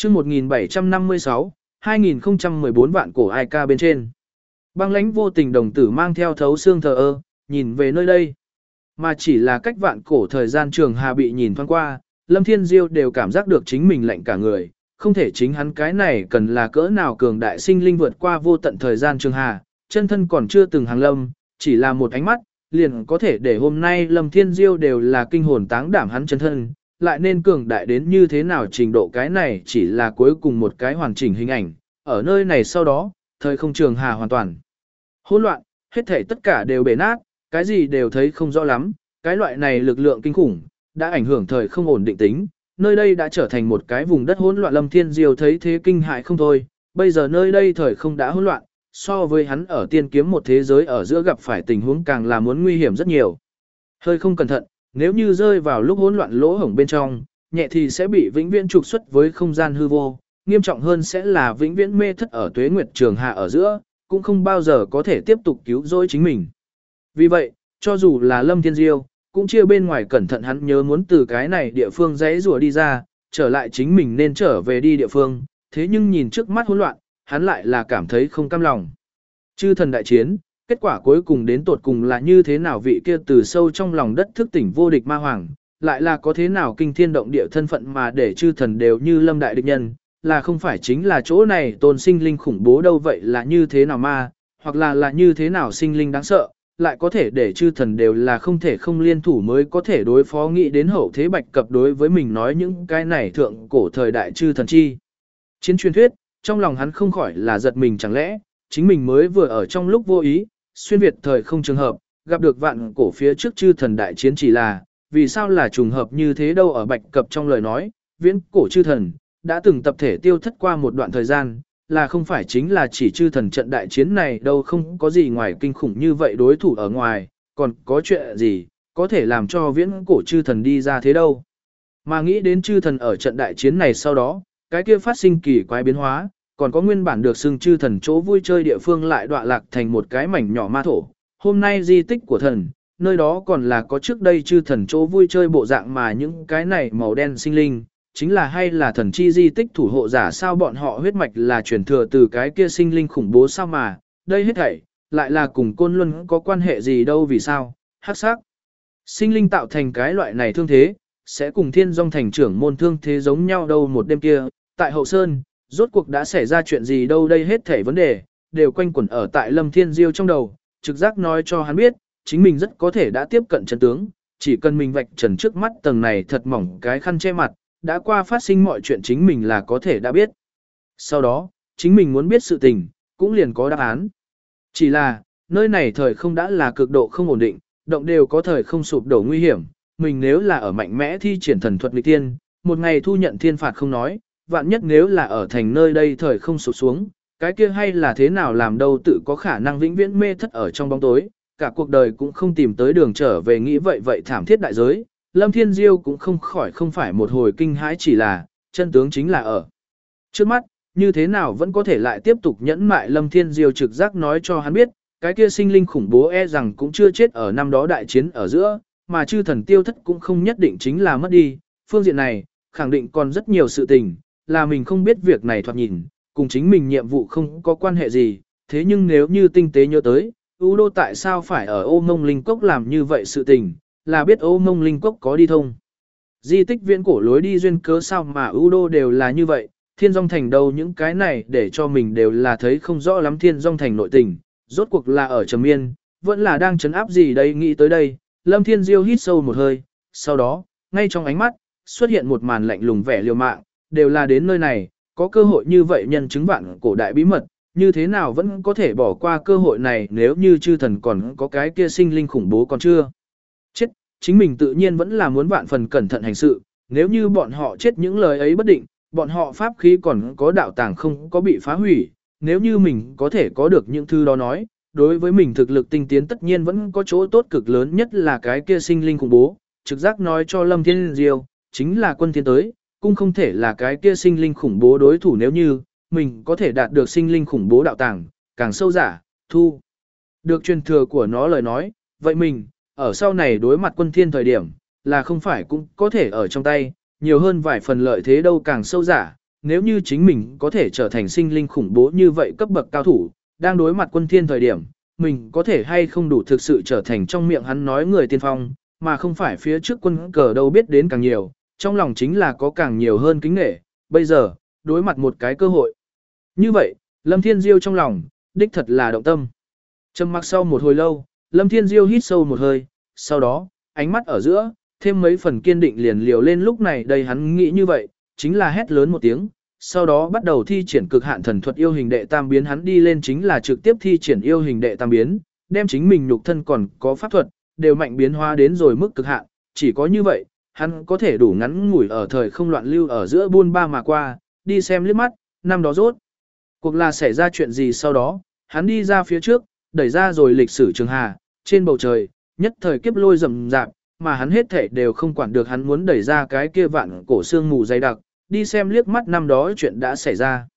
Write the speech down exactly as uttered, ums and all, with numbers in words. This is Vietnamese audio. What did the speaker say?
chương một nghìn bảy trăm năm mươi sáu, hai nghìn không trăm mười bốn vạn cổ ai ca bên trên. Băng lãnh vô tình đồng tử mang theo thấu xương thờ ơ, nhìn về nơi đây. Mà chỉ là cách vạn cổ thời gian trường hà bị nhìn thoáng qua, Lâm Thiên Diêu đều cảm giác được chính mình lạnh cả người, không thể chính hắn cái này cần là cỡ nào cường đại sinh linh vượt qua vô tận thời gian trường hà, chân thân còn chưa từng hàng lâm, chỉ là một ánh mắt, liền có thể để hôm nay Lâm Thiên Diêu đều là kinh hồn táng đảm hắn chân thân, lại nên cường đại đến như thế nào trình độ cái này chỉ là cuối cùng một cái hoàn chỉnh hình ảnh, ở nơi này sau đó, thời không trường hà hoàn toàn hỗn loạn, hết thảy tất cả đều bể nát, cái gì đều thấy không rõ lắm, cái loại này lực lượng kinh khủng, đã ảnh hưởng thời không ổn định tính, nơi đây đã trở thành một cái vùng đất hỗn loạn. Lâm Thiên Diêu thấy thế kinh hại không thôi, bây giờ nơi đây thời không đã hỗn loạn, so với hắn ở tiên kiếm một thế giới ở giữa gặp phải tình huống càng là muốn nguy hiểm rất nhiều. Hơi không cẩn thận, nếu như rơi vào lúc hỗn loạn lỗ hổng bên trong, nhẹ thì sẽ bị vĩnh viễn trục xuất với không gian hư vô, nghiêm trọng hơn sẽ là vĩnh viễn mê thất ở tuế nguyệt trường hạ ở giữa, cũng không bao giờ có thể tiếp tục cứu rỗi chính mình. Vì vậy, cho dù là Lâm Thiên Diêu, cũng chia bên ngoài cẩn thận hắn nhớ muốn từ cái này địa phương rẽ rùa đi ra, trở lại chính mình nên trở về đi địa phương, thế nhưng nhìn trước mắt hỗn loạn, hắn lại là cảm thấy không cam lòng. Chư thần đại chiến, kết quả cuối cùng đến tột cùng là như thế nào, vị kia từ sâu trong lòng đất thức tỉnh vô địch ma hoàng, lại là có thế nào kinh thiên động địa thân phận mà để chư thần đều như Lâm đại địch nhân, là không phải chính là chỗ này tôn sinh linh khủng bố đâu, vậy là như thế nào ma, hoặc là là như thế nào sinh linh đáng sợ, lại có thể để chư thần đều là không thể không liên thủ mới có thể đối phó. Nghĩ đến hậu thế Bạch Cập đối với mình nói những cái này thượng cổ thời đại chư thần chi chiến truyền thuyết, trong lòng hắn không khỏi là giật mình, chẳng lẽ chính mình mới vừa ở trong lúc vô ý xuyên việt thời không trường hợp, gặp được vạn cổ phía trước chư thần đại chiến, chỉ là vì sao là trùng hợp như thế đâu. Ở Bạch Cập trong lời nói, viễn cổ chư thần đã từng tập thể tiêu thất qua một đoạn thời gian, là không phải chính là chỉ chư thần trận đại chiến này đâu, không có gì ngoài kinh khủng như vậy đối thủ ở ngoài, còn có chuyện gì có thể làm cho viễn cổ chư thần đi ra thế đâu. Mà nghĩ đến chư thần ở trận đại chiến này sau đó, cái kia phát sinh kỳ quái biến hóa, còn có nguyên bản được xưng chư thần chỗ vui chơi địa phương lại đọa lạc thành một cái mảnh nhỏ ma thổ. Hôm nay di tích của thần, nơi đó còn là có trước đây chư thần chỗ vui chơi bộ dạng, mà những cái này màu đen sinh linh, chính là hay là thần chi di tích thủ hộ giả sao, bọn họ huyết mạch là truyền thừa từ cái kia sinh linh khủng bố sao, mà đây hết thảy lại là cùng Côn Luân có quan hệ gì đâu. Vì sao hắc sắc sinh linh tạo thành cái loại này thương thế sẽ cùng Thiên Dung thành trưởng môn thương thế giống nhau đâu. Một đêm kia tại Hậu Sơn, rốt cuộc đã xảy ra chuyện gì đâu, đây hết thảy vấn đề đều quanh quẩn ở tại Lâm Thiên Diêu trong đầu, trực giác nói cho hắn biết chính mình rất có thể đã tiếp cận chân tướng, chỉ cần mình vạch trần trước mắt tầng này thật mỏng cái khăn che mặt, đã qua phát sinh mọi chuyện chính mình là có thể đã biết. Sau đó, chính mình muốn biết sự tình, cũng liền có đáp án. Chỉ là, nơi này thời không đã là cực độ không ổn định, động đều có thời không sụp đổ nguy hiểm, mình nếu là ở mạnh mẽ thi triển thần thuật nghịch tiên, một ngày thu nhận thiên phạt không nói, vạn nhất nếu là ở thành nơi đây thời không sụp xuống, cái kia hay là thế nào làm đâu, tự có khả năng vĩnh viễn mê thất ở trong bóng tối, cả cuộc đời cũng không tìm tới đường trở về. Nghĩ vậy vậy thảm thiết đại giới, Lâm Thiên Diêu cũng không khỏi không phải một hồi kinh hãi, chỉ là chân tướng chính là ở trước mắt, như thế nào vẫn có thể lại tiếp tục nhẫn mại. Lâm Thiên Diêu trực giác nói cho hắn biết, cái kia sinh linh khủng bố e rằng cũng chưa chết ở năm đó đại chiến ở giữa, mà chư thần tiêu thất cũng không nhất định chính là mất đi. Phương diện này, khẳng định còn rất nhiều sự tình, là mình không biết, việc này thoạt nhìn, cùng chính mình nhiệm vụ không có quan hệ gì, thế nhưng nếu như tinh tế nhớ tới, U Đô tại sao phải ở Ô Mông Linh Cốc làm như vậy sự tình, là biết Ô Mông Linh Cốc có đi thông di tích viễn cổ lối đi duyên cớ sao mà U Đô đều là như vậy. Thiên Dung thành đâu, những cái này để cho mình đều là thấy không rõ lắm. Thiên Dung thành nội tình, rốt cuộc là ở Trầm Miên, vẫn là đang trấn áp gì đây. Nghĩ tới đây, Lâm Thiên Diêu hít sâu một hơi, sau đó, ngay trong ánh mắt, xuất hiện một màn lạnh lùng vẻ liều mạng, đều là đến nơi này, có cơ hội như vậy nhân chứng vạn cổ đại bí mật, như thế nào vẫn có thể bỏ qua cơ hội này. Nếu như chư thần còn có cái kia sinh linh khủng bố còn chưa chết, chính mình tự nhiên vẫn là muốn vạn phần cẩn thận hành sự. Nếu như bọn họ chết những lời ấy bất định, bọn họ pháp khí còn có đạo tàng không có bị phá hủy, nếu như mình có thể có được những thứ đó nói, đối với mình thực lực tinh tiến tất nhiên vẫn có chỗ tốt cực lớn, nhất là cái kia sinh linh khủng bố. Trực giác nói cho Lâm Thiên Diêu, chính là quân thiên tới, cũng không thể là cái kia sinh linh khủng bố đối thủ. Nếu như mình có thể đạt được sinh linh khủng bố đạo tàng, càng sâu giả, thu được truyền thừa của nó lời nói, vậy mình, ở sau này đối mặt quân thiên thời điểm, là không phải cũng có thể ở trong tay, nhiều hơn vài phần lợi thế đâu. Càng sâu giả, nếu như chính mình có thể trở thành sinh linh khủng bố như vậy cấp bậc cao thủ, đang đối mặt quân thiên thời điểm, mình có thể hay không đủ thực sự trở thành trong miệng hắn nói người tiên phong, mà không phải phía trước quân cờ đâu biết đến càng nhiều, trong lòng chính là có càng nhiều hơn kính nể, bây giờ, đối mặt một cái cơ hội. Như vậy, Lâm Thiên Diêu trong lòng, đích thật là động tâm. Trầm mặc sau một hồi lâu, Lâm Thiên Diêu hít sâu một hơi, sau đó, ánh mắt ở giữa, thêm mấy phần kiên định liền liều lên lúc này đây hắn nghĩ như vậy, chính là hét lớn một tiếng, sau đó bắt đầu thi triển cực hạn thần thuật yêu hình đệ tam biến hắn đi lên chính là trực tiếp thi triển yêu hình đệ tam biến, đem chính mình nhục thân còn có pháp thuật, đều mạnh biến hóa đến rồi mức cực hạn, chỉ có như vậy, hắn có thể đủ ngắn ngủi ở thời không loạn lưu ở giữa buôn ba mà qua, đi xem liếc mắt, năm đó rốt. Cuộc là xảy ra chuyện gì sau đó, hắn đi ra phía trước, đẩy ra rồi lịch sử trường hà, trên bầu trời, nhất thời kiếp lôi rầm rạp, mà hắn hết thể đều không quản được hắn muốn đẩy ra cái kia vạn cổ xương mù dày đặc, đi xem liếc mắt năm đó chuyện đã xảy ra.